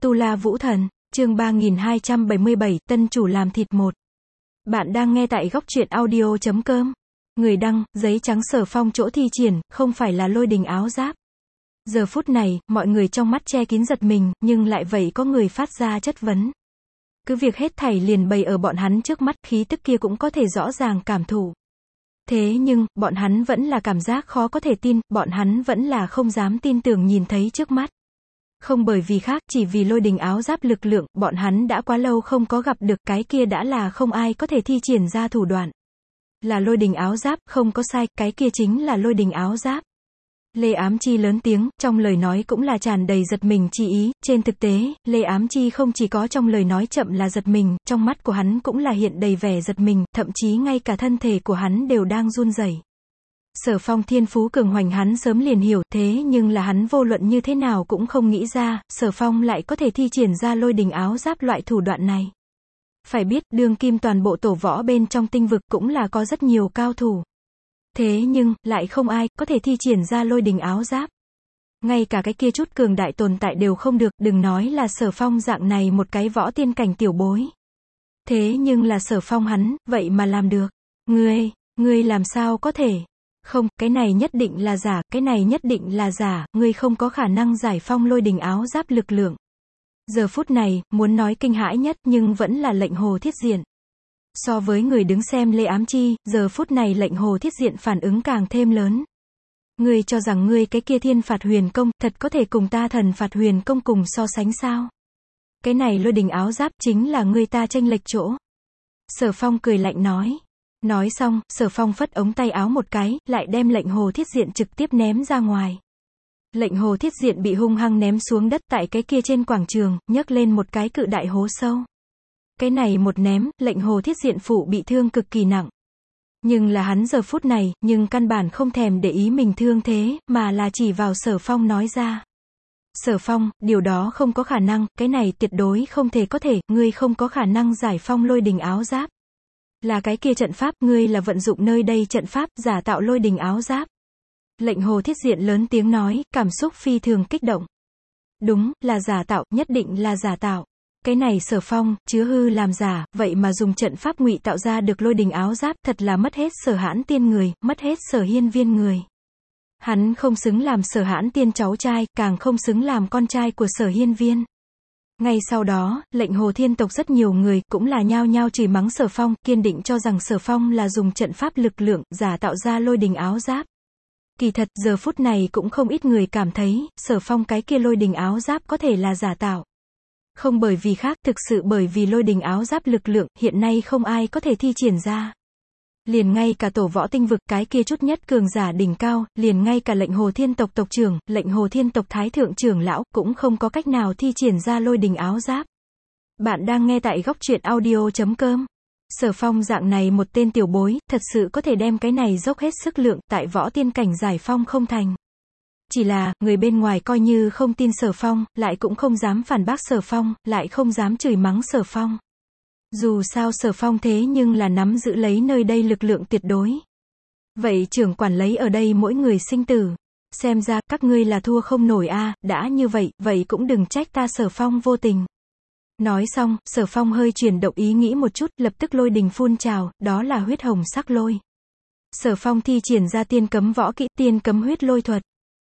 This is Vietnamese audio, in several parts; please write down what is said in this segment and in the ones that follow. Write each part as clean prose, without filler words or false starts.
Tu La Vũ Thần, chương 3277, tân chủ làm thịt một. Bạn đang nghe tại góc truyện audio.com. Người đăng, giấy trắng Sở Phong chỗ thi triển, không phải là Lôi Đình áo giáp. Giờ phút này, mọi người trong mắt che kín giật mình, nhưng lại vậy có người phát ra chất vấn. Cứ việc hết thảy liền bày ở bọn hắn trước mắt, khí tức kia cũng có thể rõ ràng cảm thụ. Thế nhưng, bọn hắn vẫn là cảm giác khó có thể tin, bọn hắn vẫn là không dám tin tưởng nhìn thấy trước mắt. Không bởi vì khác, chỉ vì Lôi Đình áo giáp lực lượng, bọn hắn đã quá lâu không có gặp được, cái kia đã là không ai có thể thi triển ra thủ đoạn. Là Lôi Đình áo giáp, không có sai, cái kia chính là Lôi Đình áo giáp. Lê Ám Chi lớn tiếng, trong lời nói cũng là tràn đầy giật mình chi ý, trên thực tế, Lê Ám Chi không chỉ có trong lời nói chậm là giật mình, trong mắt của hắn cũng là hiện đầy vẻ giật mình, thậm chí ngay cả thân thể của hắn đều đang run rẩy. Sở Phong thiên phú cường hoành hắn sớm liền hiểu, thế nhưng là hắn vô luận như thế nào cũng không nghĩ ra, Sở Phong lại có thể thi triển ra Lôi Đình áo giáp loại thủ đoạn này. Phải biết, đương kim toàn bộ tổ võ bên trong tinh vực cũng là có rất nhiều cao thủ. Thế nhưng, lại không ai có thể thi triển ra Lôi Đình áo giáp. Ngay cả cái kia chút cường đại tồn tại đều không được, đừng nói là Sở Phong dạng này một cái võ tiên cảnh tiểu bối. Thế nhưng là Sở Phong hắn, vậy mà làm được. Ngươi làm sao có thể? Không, cái này nhất định là giả, cái này nhất định là giả, ngươi không có khả năng giải phong Lôi Đình áo giáp lực lượng. Giờ phút này, muốn nói kinh hãi nhất nhưng vẫn là Lệnh Hồ Thiết Diện. So với người đứng xem Lê Ám Chi, giờ phút này Lệnh Hồ Thiết Diện phản ứng càng thêm lớn. Ngươi cho rằng ngươi cái kia Thiên Phạt Huyền Công, thật có thể cùng ta Thần Phạt Huyền Công cùng so sánh sao? Cái này Lôi Đình áo giáp chính là ngươi ta chênh lệch chỗ. Sở Phong cười lạnh nói. Nói xong, Sở Phong phất ống tay áo một cái, lại đem Lệnh Hồ Thiết Diện trực tiếp ném ra ngoài. Lệnh Hồ Thiết Diện bị hung hăng ném xuống đất tại cái kia trên quảng trường, nhấc lên một cái cự đại hố sâu. Cái này một ném, Lệnh Hồ Thiết Diện phụ bị thương cực kỳ nặng. Nhưng là hắn giờ phút này, nhưng căn bản không thèm để ý mình thương thế, mà là chỉ vào Sở Phong nói ra. Sở Phong, điều đó không có khả năng, cái này tuyệt đối không thể có thể, ngươi không có khả năng giải phong Lôi Đình áo giáp. Là cái kia trận pháp, ngươi là vận dụng nơi đây trận pháp, giả tạo Lôi Đình áo giáp. Lệnh Hồ Thiết Diện lớn tiếng nói, cảm xúc phi thường kích động. Đúng, là giả tạo, nhất định là giả tạo. Cái này Sở Phong, chứa hư làm giả, vậy mà dùng trận pháp ngụy tạo ra được Lôi Đình áo giáp, thật là mất hết Sở Hãn Tiên người, mất hết Sở Hiên Viên người. Hắn không xứng làm Sở Hãn Tiên cháu trai, càng không xứng làm con trai của Sở Hiên Viên. Ngay sau đó, Lệnh Hồ Thiên tộc rất nhiều người, cũng là nhao nhao chửi mắng Sở Phong, kiên định cho rằng Sở Phong là dùng trận pháp lực lượng, giả tạo ra Lôi Đình áo giáp. Kỳ thật, giờ phút này cũng không ít người cảm thấy, Sở Phong cái kia Lôi Đình áo giáp có thể là giả tạo. Không bởi vì khác, thực sự bởi vì Lôi Đình áo giáp lực lượng, hiện nay không ai có thể thi triển ra. Liền ngay cả tổ võ tinh vực, cái kia chút nhất cường giả đỉnh cao, liền ngay cả Lệnh Hồ Thiên tộc tộc trưởng, Lệnh Hồ Thiên tộc thái thượng trưởng lão, cũng không có cách nào thi triển ra Lôi Đình áo giáp. Bạn đang nghe tại góc truyện audio.com. Sở Phong dạng này một tên tiểu bối, thật sự có thể đem cái này dốc hết sức lượng, tại võ tiên cảnh giải phong không thành. Chỉ là, người bên ngoài coi như không tin Sở Phong, lại cũng không dám phản bác Sở Phong, lại không dám chửi mắng Sở Phong. Dù sao Sở Phong thế nhưng là nắm giữ lấy nơi đây lực lượng tuyệt đối. Vậy trưởng quản lấy ở đây mỗi người sinh tử. Xem ra, các ngươi là thua không nổi a, đã như vậy, vậy cũng đừng trách ta Sở Phong vô tình. Nói xong, Sở Phong hơi chuyển động ý nghĩ một chút, lập tức lôi đình phun trào, đó là huyết hồng sắc lôi. Sở Phong thi triển ra tiên cấm võ kỹ, tiên cấm huyết lôi thuật.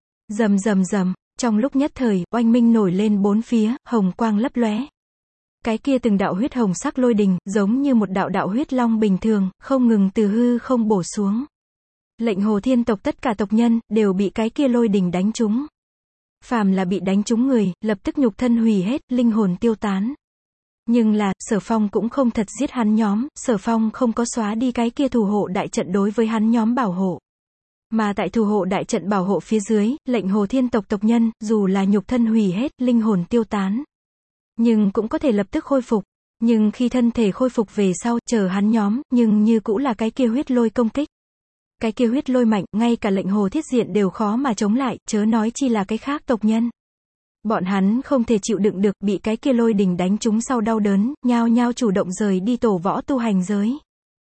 Rầm rầm rầm, trong lúc nhất thời, oanh minh nổi lên bốn phía, hồng quang lấp lóe. Cái kia từng đạo huyết hồng sắc lôi đình, giống như một đạo đạo huyết long bình thường, không ngừng từ hư không bổ xuống. Lệnh Hồ Thiên tộc tất cả tộc nhân, đều bị cái kia lôi đình đánh trúng. Phàm là bị đánh trúng người, lập tức nhục thân hủy hết, linh hồn tiêu tán. Nhưng là, Sở Phong cũng không thật giết hắn nhóm, Sở Phong không có xóa đi cái kia thủ hộ đại trận đối với hắn nhóm bảo hộ. Mà tại thủ hộ đại trận bảo hộ phía dưới, Lệnh Hồ Thiên tộc tộc nhân, dù là nhục thân hủy hết, linh hồn tiêu tán, nhưng cũng có thể lập tức khôi phục. Nhưng khi thân thể khôi phục về sau, chờ hắn nhóm, nhưng như cũ là cái kia huyết lôi công kích. Cái kia huyết lôi mạnh, ngay cả Lệnh Hồ Thiết Diện đều khó mà chống lại, chớ nói chi là cái khác tộc nhân. Bọn hắn không thể chịu đựng được, bị cái kia lôi đình đánh trúng sau đau đớn, nhao nhao chủ động rời đi tổ võ tu hành giới.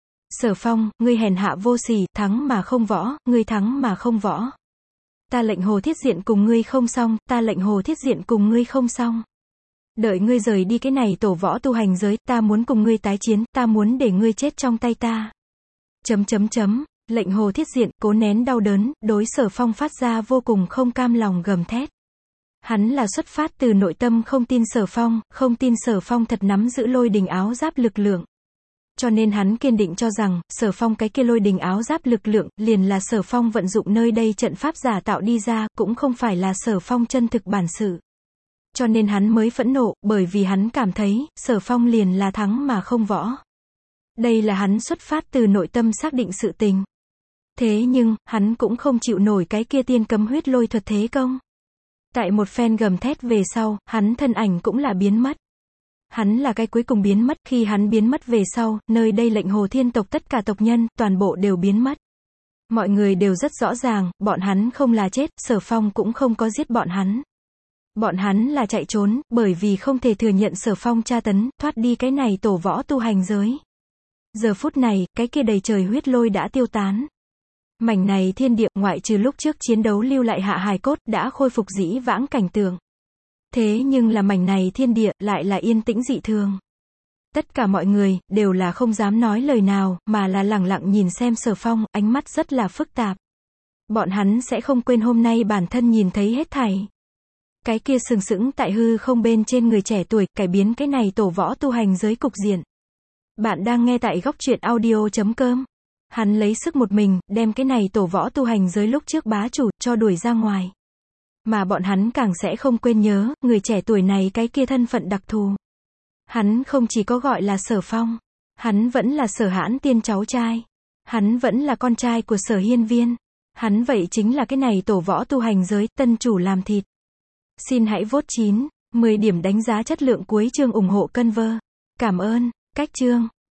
Sở Phong, ngươi hèn hạ vô sỉ, thắng mà không võ, ngươi thắng mà không võ. Ta Lệnh Hồ Thiết Diện cùng ngươi không xong, ta Lệnh Hồ Thiết Diện cùng ngươi không xong. Đợi ngươi rời đi cái này tổ võ tu hành giới, ta muốn cùng ngươi tái chiến, ta muốn để ngươi chết trong tay ta. Lệnh Hồ Thiết Diện, cố nén đau đớn, đối Sở Phong phát ra vô cùng không cam lòng gầm thét. Hắn là xuất phát từ nội tâm không tin Sở Phong, không tin Sở Phong thật nắm giữ lôi đình áo giáp lực lượng. Cho nên hắn kiên định cho rằng, Sở Phong cái kia lôi đình áo giáp lực lượng, liền là Sở Phong vận dụng nơi đây trận pháp giả tạo đi ra, cũng không phải là Sở Phong chân thực bản sự. Cho nên hắn mới phẫn nộ, bởi vì hắn cảm thấy, Sở Phong liền là thắng mà không võ. Đây là hắn xuất phát từ nội tâm xác định sự tình. Thế nhưng, hắn cũng không chịu nổi cái kia tiên cấm huyết lôi thuật thế công. Tại một phen gầm thét về sau, hắn thân ảnh cũng là biến mất. Hắn là cái cuối cùng biến mất, khi hắn biến mất về sau, nơi đây Lệnh Hồ Thiên tộc tất cả tộc nhân, toàn bộ đều biến mất. Mọi người đều rất rõ ràng, bọn hắn không là chết, Sở Phong cũng không có giết bọn hắn. Bọn hắn là chạy trốn, bởi vì không thể thừa nhận Sở Phong tra tấn, thoát đi cái này tổ võ tu hành giới. Giờ phút này, cái kia đầy trời huyết lôi đã tiêu tán. Mảnh này thiên địa, ngoại trừ lúc trước chiến đấu lưu lại hạ hài cốt, đã khôi phục dĩ vãng cảnh tượng. Thế nhưng là mảnh này thiên địa, lại là yên tĩnh dị thường. Tất cả mọi người, đều là không dám nói lời nào, mà là lẳng lặng nhìn xem Sở Phong, ánh mắt rất là phức tạp. Bọn hắn sẽ không quên hôm nay bản thân nhìn thấy hết thảy. Cái kia sừng sững tại hư không bên trên người trẻ tuổi, cải biến cái này tổ võ tu hành giới cục diện. Bạn đang nghe tại góc truyện audio.com. Hắn lấy sức một mình, đem cái này tổ võ tu hành giới lúc trước bá chủ, cho đuổi ra ngoài. Mà bọn hắn càng sẽ không quên nhớ, người trẻ tuổi này cái kia thân phận đặc thù. Hắn không chỉ có gọi là Sở Phong. Hắn vẫn là Sở Hãn Tiên cháu trai. Hắn vẫn là con trai của Sở Hiên Viên. Hắn vậy chính là cái này tổ võ tu hành giới, tân chủ làm thịt. Xin hãy vote 9, 10 điểm đánh giá chất lượng cuối chương ủng hộ Conver. Cảm ơn. Cách chương.